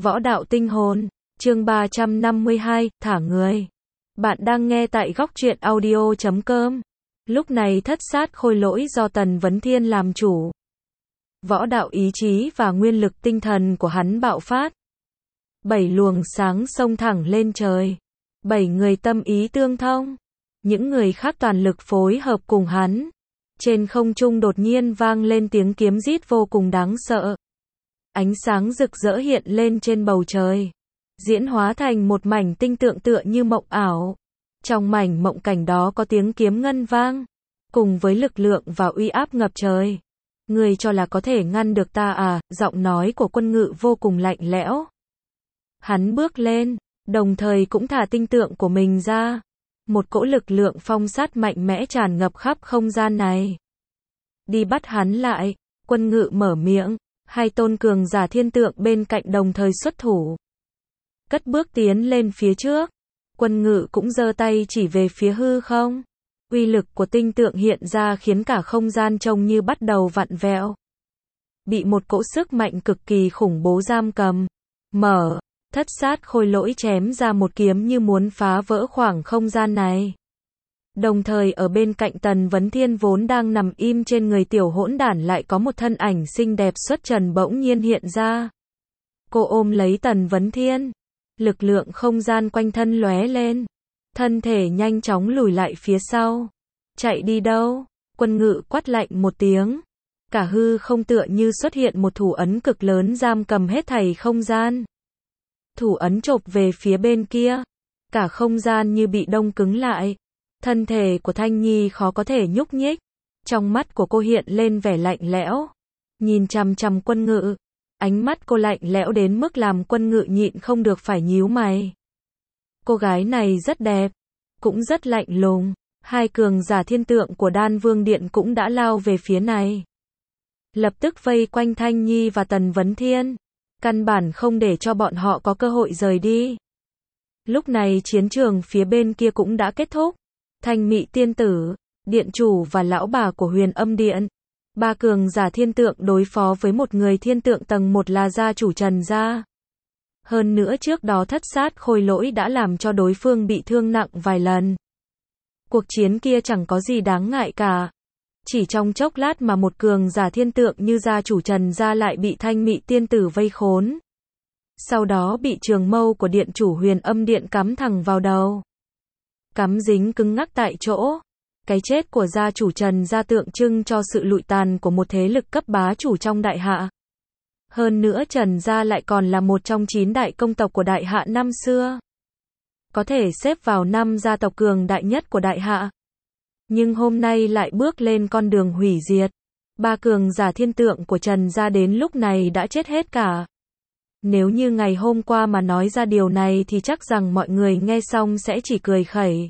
Võ đạo tinh hồn, chương 352, thả người. Bạn đang nghe tại góc truyện audio.com. Lúc này thất sát khôi lỗi do Tần Vấn Thiên làm chủ. Võ đạo ý chí và nguyên lực tinh thần của hắn bạo phát. 7 luồng sáng xông thẳng lên trời. 7 người tâm ý tương thông. Những người khác toàn lực phối hợp cùng hắn. Trên không trung đột nhiên vang lên tiếng kiếm rít vô cùng đáng sợ. Ánh sáng rực rỡ hiện lên trên bầu trời, diễn hóa thành một mảnh tinh tượng tựa như mộng ảo. Trong mảnh mộng cảnh đó có tiếng kiếm ngân vang, cùng với lực lượng và uy áp ngập trời. Ngươi cho là có thể ngăn được ta à? Giọng nói của Quân Ngự vô cùng lạnh lẽo. Hắn bước lên, đồng thời cũng thả tinh tượng của mình ra. Một cỗ lực lượng phong sát mạnh mẽ tràn ngập khắp không gian này. Đi bắt hắn lại, Quân Ngự mở miệng. Hai tôn cường giả thiên tượng bên cạnh đồng thời xuất thủ. Cất bước tiến lên phía trước. Quân Ngự cũng giơ tay chỉ về phía hư không. Uy lực của tinh tượng hiện ra khiến cả không gian trông như bắt đầu vặn vẹo. Bị một cỗ sức mạnh cực kỳ khủng bố giam cầm. Thất sát khôi lỗi chém ra một kiếm như muốn phá vỡ khoảng không gian này. Đồng thời ở bên cạnh Tần Vấn Thiên vốn đang nằm im trên người tiểu hỗn đản lại có một thân ảnh xinh đẹp xuất trần bỗng nhiên hiện ra. Cô ôm lấy Tần Vấn Thiên. Lực lượng không gian quanh thân lóe lên. Thân thể nhanh chóng lùi lại phía sau. Chạy đi đâu? Quân Ngự quát lạnh một tiếng. Cả hư không tựa như xuất hiện một thủ ấn cực lớn giam cầm hết thảy không gian. Thủ ấn chộp về phía bên kia. Cả không gian như bị đông cứng lại. Thân thể của Thanh Nhi khó có thể nhúc nhích. Trong mắt của cô hiện lên vẻ lạnh lẽo. Nhìn chằm chằm Quân Ngự. Ánh mắt cô lạnh lẽo đến mức làm Quân Ngự nhịn không được phải nhíu mày. Cô gái này rất đẹp. Cũng rất lạnh lùng. Hai cường giả thiên tượng của Đan Vương Điện cũng đã lao về phía này. Lập tức vây quanh Thanh Nhi và Tần Vấn Thiên. Căn bản không để cho bọn họ có cơ hội rời đi. Lúc này chiến trường phía bên kia cũng đã kết thúc. Thanh Mị tiên tử, điện chủ và lão bà của Huyền Âm Điện. Ba cường giả thiên tượng đối phó với một người thiên tượng tầng 1 là gia chủ Trần gia. Hơn nữa trước đó thất sát khôi lỗi đã làm cho đối phương bị thương nặng vài lần. Cuộc chiến kia chẳng có gì đáng ngại cả. Chỉ trong chốc lát mà một cường giả thiên tượng như gia chủ Trần gia lại bị Thanh Mị tiên tử vây khốn. Sau đó bị trường mâu của điện chủ Huyền Âm Điện cắm thẳng vào đầu. Cắm dính cứng ngắc tại chỗ. Cái chết của gia chủ Trần gia tượng trưng cho sự lụi tàn của một thế lực cấp bá chủ trong đại hạ. Hơn nữa Trần gia lại còn là một trong 9 đại công tộc của đại hạ năm xưa. Có thể xếp vào 5 gia tộc cường đại nhất của đại hạ. Nhưng hôm nay lại bước lên con đường hủy diệt. Ba cường giả thiên tượng của Trần gia đến lúc này đã chết hết cả. Nếu như ngày hôm qua mà nói ra điều này thì chắc rằng mọi người nghe xong sẽ chỉ cười khẩy.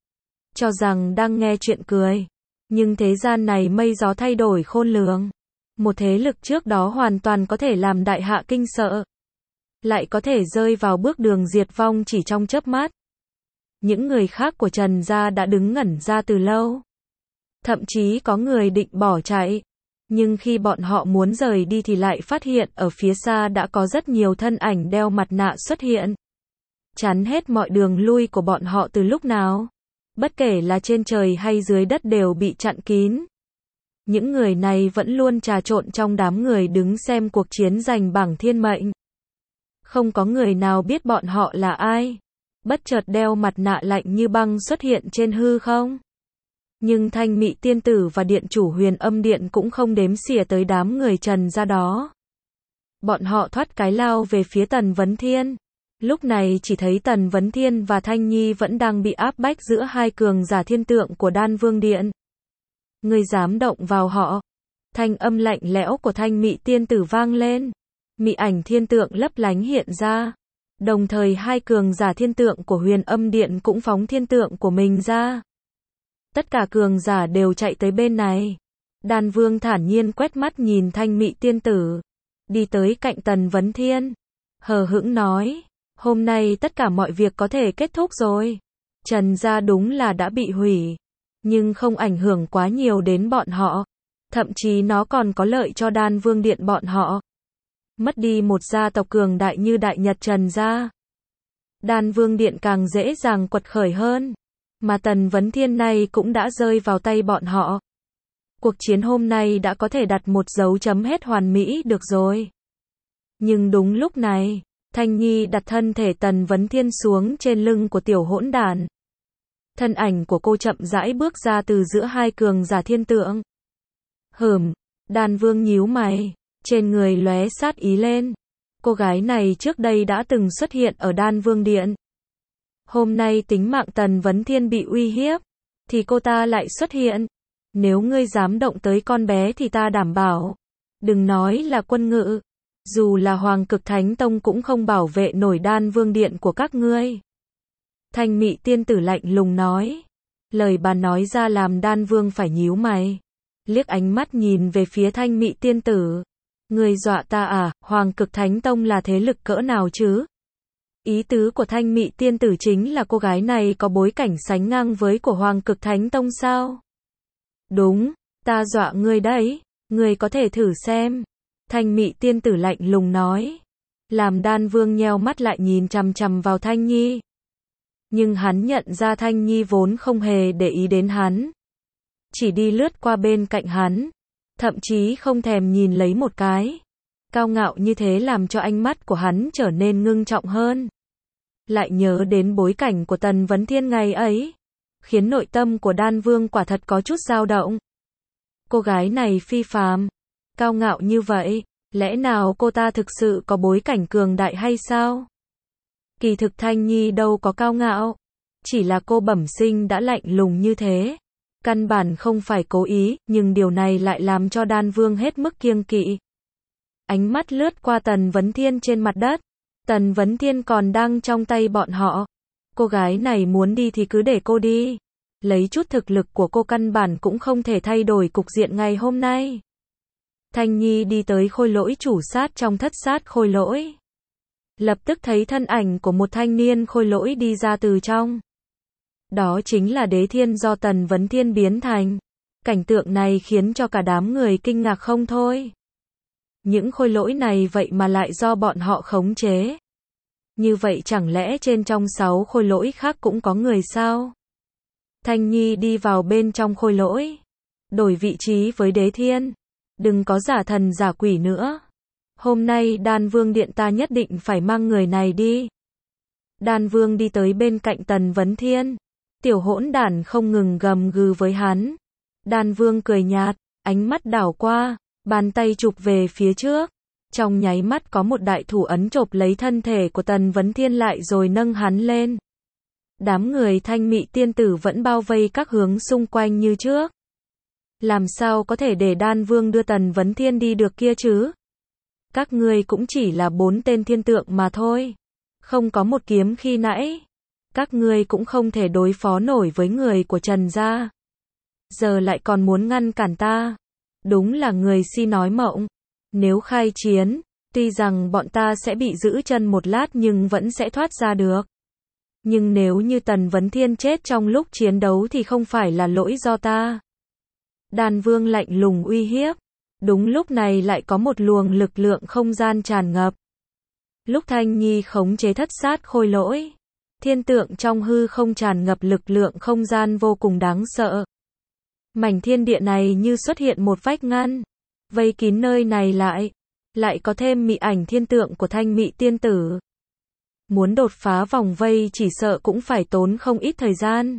Cho rằng đang nghe chuyện cười. Nhưng thế gian này mây gió thay đổi khôn lường. Một thế lực trước đó hoàn toàn có thể làm đại hạ kinh sợ. Lại có thể rơi vào bước đường diệt vong chỉ trong chớp mắt. Những người khác của Trần gia đã đứng ngẩn ra từ lâu. Thậm chí có người định bỏ chạy. Nhưng khi bọn họ muốn rời đi thì lại phát hiện ở phía xa đã có rất nhiều thân ảnh đeo mặt nạ xuất hiện. Chắn hết mọi đường lui của bọn họ từ lúc nào. Bất kể là trên trời hay dưới đất đều bị chặn kín. Những người này vẫn luôn trà trộn trong đám người đứng xem cuộc chiến giành bảng thiên mệnh. Không có người nào biết bọn họ là ai. Bất chợt đeo mặt nạ lạnh như băng xuất hiện trên hư không. Nhưng Thanh Mị tiên tử và điện chủ Huyền Âm Điện cũng không đếm xỉa tới đám người Trần gia đó. Bọn họ thoát cái lao về phía Tần Vấn Thiên. Lúc này chỉ thấy Tần Vấn Thiên và Thanh Nhi vẫn đang bị áp bách giữa hai cường giả thiên tượng của Đan Vương Điện. Ngươi dám động vào họ? Thanh âm lạnh lẽo của Thanh Mị tiên tử vang lên. Mị ảnh thiên tượng lấp lánh hiện ra. Đồng thời hai cường giả thiên tượng của Huyền Âm Điện cũng phóng thiên tượng của mình ra. Tất cả cường giả đều chạy tới bên này. Đan Vương thản nhiên quét mắt nhìn Thanh Mị tiên tử. Đi tới cạnh Tần Vấn Thiên. Hờ hững nói. Hôm nay tất cả mọi việc có thể kết thúc rồi. Trần gia đúng là đã bị hủy. Nhưng không ảnh hưởng quá nhiều đến bọn họ. Thậm chí nó còn có lợi cho Đan Vương Điện bọn họ. mất đi một gia tộc cường đại như Đại Nhật Trần gia, Đan Vương Điện càng dễ dàng quật khởi hơn. Mà Tần Vấn Thiên này cũng đã rơi vào tay bọn họ. Cuộc chiến hôm nay đã có thể đặt một dấu chấm hết hoàn mỹ được rồi. Nhưng đúng lúc này, Thanh Nhi đặt thân thể Tần Vấn Thiên xuống trên lưng của tiểu hỗn đản. Thân ảnh của cô chậm rãi bước ra từ giữa hai cường giả thiên tượng. Đan Vương nhíu mày, trên người lóe sát ý lên. Cô gái này trước đây đã từng xuất hiện ở Đan Vương Điện. Hôm nay tính mạng Tần Vấn Thiên bị uy hiếp, thì cô ta lại xuất hiện. Nếu ngươi dám động tới con bé thì ta đảm bảo, đừng nói là quân ngự, dù là Hoàng Cực Thánh Tông cũng không bảo vệ nổi Đan Vương Điện của các ngươi. Thanh Mị tiên tử lạnh lùng nói. Lời bà nói ra làm Đan Vương phải nhíu mày, liếc ánh mắt nhìn về phía Thanh Mị tiên tử. Ngươi dọa ta à, Hoàng Cực Thánh Tông là thế lực cỡ nào chứ? Ý tứ của Thanh Mị tiên tử chính là cô gái này có bối cảnh sánh ngang với của Hoàng Cực Thánh Tông sao? Đúng, ta dọa ngươi đấy, ngươi có thể thử xem. Thanh Mị tiên tử lạnh lùng nói. Làm Đan Vương nheo mắt lại nhìn chằm chằm vào Thanh Nhi. Nhưng hắn nhận ra Thanh Nhi vốn không hề để ý đến hắn. Chỉ đi lướt qua bên cạnh hắn. Thậm chí không thèm nhìn lấy một cái. Cao ngạo như thế làm cho ánh mắt của hắn trở nên ngưng trọng hơn. Lại nhớ đến bối cảnh của Tần Vấn Thiên ngày ấy, khiến nội tâm của Đan Vương quả thật có chút dao động. Cô gái này phi phàm, cao ngạo như vậy, lẽ nào cô ta thực sự có bối cảnh cường đại hay sao? Kỳ thực Thanh Nhi đâu có cao ngạo, chỉ là cô bẩm sinh đã lạnh lùng như thế. Căn bản không phải cố ý, nhưng điều này lại làm cho Đan Vương hết mức kiêng kỵ. Ánh mắt lướt qua Tần Vấn Thiên trên mặt đất. Tần Vấn Thiên còn đang trong tay bọn họ. Cô gái này muốn đi thì cứ để cô đi. Lấy chút thực lực của cô căn bản cũng không thể thay đổi cục diện ngày hôm nay. Thanh Nhi đi tới khôi lỗi chủ sát trong thất sát khôi lỗi. Lập tức thấy thân ảnh của một thanh niên khôi lỗi đi ra từ trong. Đó chính là Đế Thiên do Tần Vấn Thiên biến thành. Cảnh tượng này khiến cho cả đám người kinh ngạc không thôi. Những khôi lỗi này vậy mà lại do bọn họ khống chế. Như vậy chẳng lẽ trên trong 6 khôi lỗi khác cũng có người sao? Thanh Nhi đi vào bên trong khôi lỗi. Đổi vị trí với Đế Thiên. Đừng có giả thần giả quỷ nữa. Hôm nay Đan Vương Điện ta nhất định phải mang người này đi. Đan Vương đi tới bên cạnh Tần Vấn Thiên. Tiểu hỗn đản không ngừng gầm gừ với hắn. Đan Vương cười nhạt, ánh mắt đảo qua, bàn tay chụp về phía trước. Trong nháy mắt có một đại thủ ấn chộp lấy thân thể của Tần Vấn Thiên lại rồi nâng hắn lên. Đám người Thanh Mị tiên tử vẫn bao vây các hướng xung quanh như trước. Làm sao có thể để Đan Vương đưa Tần Vấn Thiên đi được kia chứ? Các ngươi cũng chỉ là 4 tên thiên tượng mà thôi. Không có một kiếm khi nãy. Các ngươi cũng không thể đối phó nổi với người của Trần gia. Giờ lại còn muốn ngăn cản ta. Đúng là người si nói mộng. Nếu khai chiến, tuy rằng bọn ta sẽ bị giữ chân một lát nhưng vẫn sẽ thoát ra được. Nhưng nếu như Tần Vấn Thiên chết trong lúc chiến đấu thì không phải là lỗi do ta. Đan Vương lạnh lùng uy hiếp. Đúng lúc này lại có một luồng lực lượng không gian tràn ngập. Lúc Thanh Nhi khống chế thất sát khôi lỗi, thiên tượng trong hư không tràn ngập lực lượng không gian vô cùng đáng sợ. Mảnh thiên địa này như xuất hiện một vách ngăn, vây kín nơi này lại có thêm mị ảnh thiên tượng của Thanh Mị tiên tử. Muốn đột phá vòng vây chỉ sợ cũng phải tốn không ít thời gian.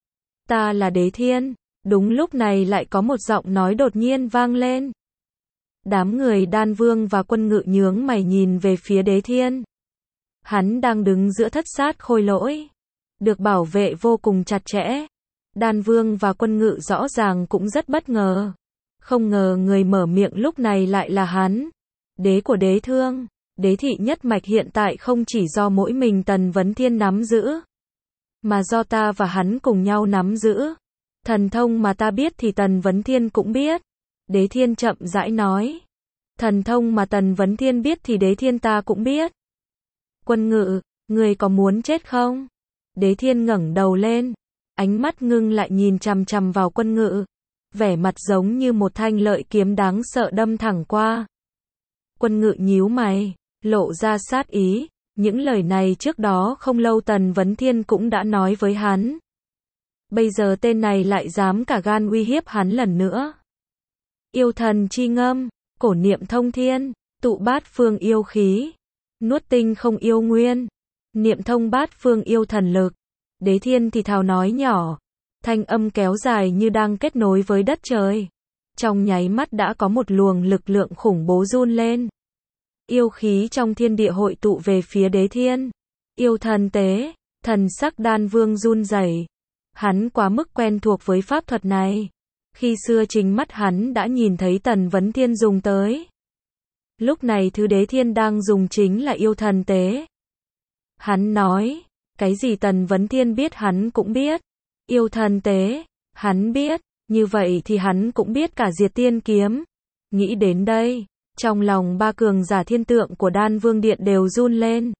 Ta là Đế Thiên. Đúng lúc này lại có một giọng nói đột nhiên vang lên. Đám người Đan Vương và Quân Ngự nhướng mày nhìn về phía Đế Thiên. Hắn đang đứng giữa thất sát khôi lỗi, được bảo vệ vô cùng chặt chẽ. Đan Vương và Quân Ngự rõ ràng cũng rất bất ngờ. Không ngờ người mở miệng lúc này lại là hắn. Đế của Đế Thương, Đế thị nhất mạch hiện tại không chỉ do mỗi mình Tần Vấn Thiên nắm giữ, mà do ta và hắn cùng nhau nắm giữ. Thần thông mà ta biết thì Tần Vấn Thiên cũng biết. Đế Thiên chậm rãi nói. Thần thông mà Tần Vấn Thiên biết thì Đế Thiên ta cũng biết. Quân Ngự, người có muốn chết không? Đế Thiên ngẩng đầu lên, ánh mắt ngưng lại nhìn chằm chằm vào Quân Ngự, vẻ mặt giống như một thanh lợi kiếm đáng sợ đâm thẳng qua. Quân Ngự nhíu mày, lộ ra sát ý, những lời này trước đó không lâu Tần Vấn Thiên cũng đã nói với hắn. Bây giờ tên này lại dám cả gan uy hiếp hắn lần nữa. Yêu thần chi ngâm, cổ niệm thông thiên, tụ bát phương yêu khí, nuốt tinh không yêu nguyên, niệm thông bát phương yêu thần lực. Đế Thiên thì thào nói nhỏ, thanh âm kéo dài như đang kết nối với đất trời. Trong nháy mắt đã có một luồng lực lượng khủng bố run lên. Yêu khí trong thiên địa hội tụ về phía Đế Thiên. Yêu thần tế, thần sắc Đan Vương run rẩy. Hắn quá mức quen thuộc với pháp thuật này. Khi xưa chính mắt hắn đã nhìn thấy Tần Vấn Thiên dùng tới. Lúc này thứ Đế Thiên đang dùng chính là yêu thần tế. Hắn nói, cái gì Tần Vấn Thiên biết hắn cũng biết. Yêu thần tế, hắn biết, như vậy thì hắn cũng biết cả Diệt Tiên Kiếm. Nghĩ đến đây, trong lòng ba cường giả thiên tượng của Đan Vương Điện đều run lên.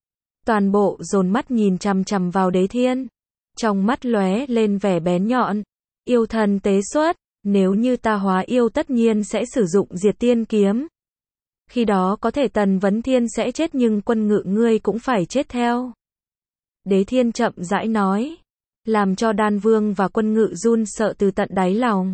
Toàn bộ dồn mắt nhìn chằm chằm vào Đế Thiên. Trong mắt lóe lên vẻ bén nhọn. Yêu thần tế xuất, nếu như ta hóa yêu tất nhiên sẽ sử dụng Diệt Tiên Kiếm. Khi đó có thể Tần Vấn Thiên sẽ chết nhưng Quân Ngự ngươi cũng phải chết theo. Đế Thiên chậm rãi nói, làm cho Đan Vương và Quân Ngự run sợ từ tận đáy lòng.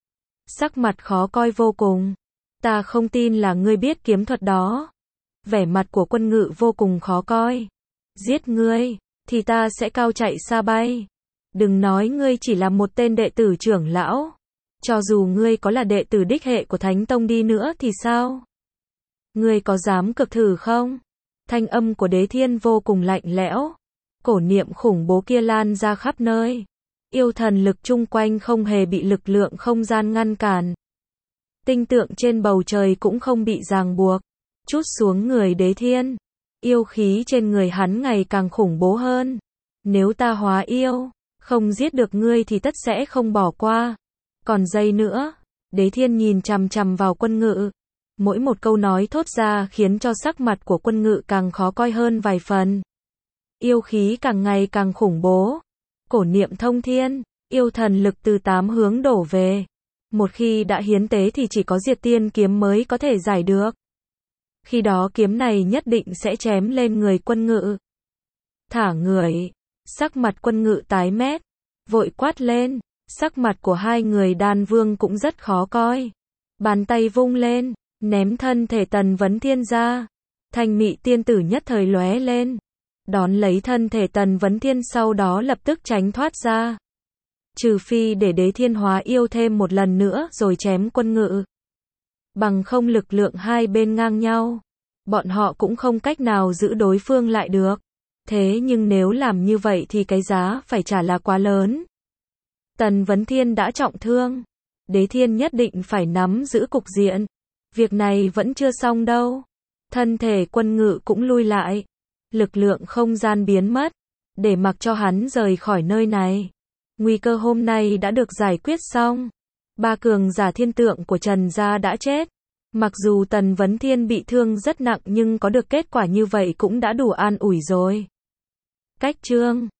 Sắc mặt khó coi vô cùng. Ta không tin là ngươi biết kiếm thuật đó. Vẻ mặt của Quân Ngự vô cùng khó coi. Giết ngươi, thì ta sẽ cao chạy xa bay. Đừng nói ngươi chỉ là một tên đệ tử trưởng lão. Cho dù ngươi có là đệ tử đích hệ của Thánh Tông đi nữa thì sao? Ngươi có dám cực thử không? Thanh âm của Đế Thiên vô cùng lạnh lẽo. Cổ niệm khủng bố kia lan ra khắp nơi. Yêu thần lực chung quanh không hề bị lực lượng không gian ngăn cản. Tinh tượng trên bầu trời cũng không bị ràng buộc. Trút xuống người Đế Thiên. Yêu khí trên người hắn ngày càng khủng bố hơn. Nếu ta hóa yêu, không giết được ngươi thì tất sẽ không bỏ qua. Còn giây nữa, Đế Thiên nhìn chằm chằm vào Quân Ngự. Mỗi một câu nói thốt ra khiến cho sắc mặt của Quân Ngự càng khó coi hơn vài phần. Yêu khí càng ngày càng khủng bố. Cổ niệm thông thiên, yêu thần lực từ 8 hướng đổ về. Một khi đã hiến tế thì chỉ có Diệt Tiên Kiếm mới có thể giải được. Khi đó kiếm này nhất định sẽ chém lên người Quân Ngự. Thả người. Sắc mặt Quân Ngự tái mét. Vội quát lên. Sắc mặt của hai người Đan Vương cũng rất khó coi. Bàn tay vung lên, ném thân thể Tần Vấn Thiên ra. Thanh mị tiên tử nhất thời lóe lên. Đón lấy thân thể Tần Vấn Thiên sau đó lập tức tránh thoát ra. Trừ phi để Đế Thiên hóa yêu thêm một lần nữa rồi chém Quân Ngự. Bằng không lực lượng hai bên ngang nhau. Bọn họ cũng không cách nào giữ đối phương lại được. Thế nhưng nếu làm như vậy thì cái giá phải trả là quá lớn. Tần Vấn Thiên đã trọng thương. Đế Thiên nhất định phải nắm giữ cục diện. Việc này vẫn chưa xong đâu. Thân thể Quân Ngự cũng lui lại. Lực lượng không gian biến mất. Để mặc cho hắn rời khỏi nơi này. Nguy cơ hôm nay đã được giải quyết xong. Ba cường giả thiên tượng của Trần gia đã chết. Mặc dù Tần Vấn Thiên bị thương rất nặng nhưng có được kết quả như vậy cũng đã đủ an ủi rồi. Cách chương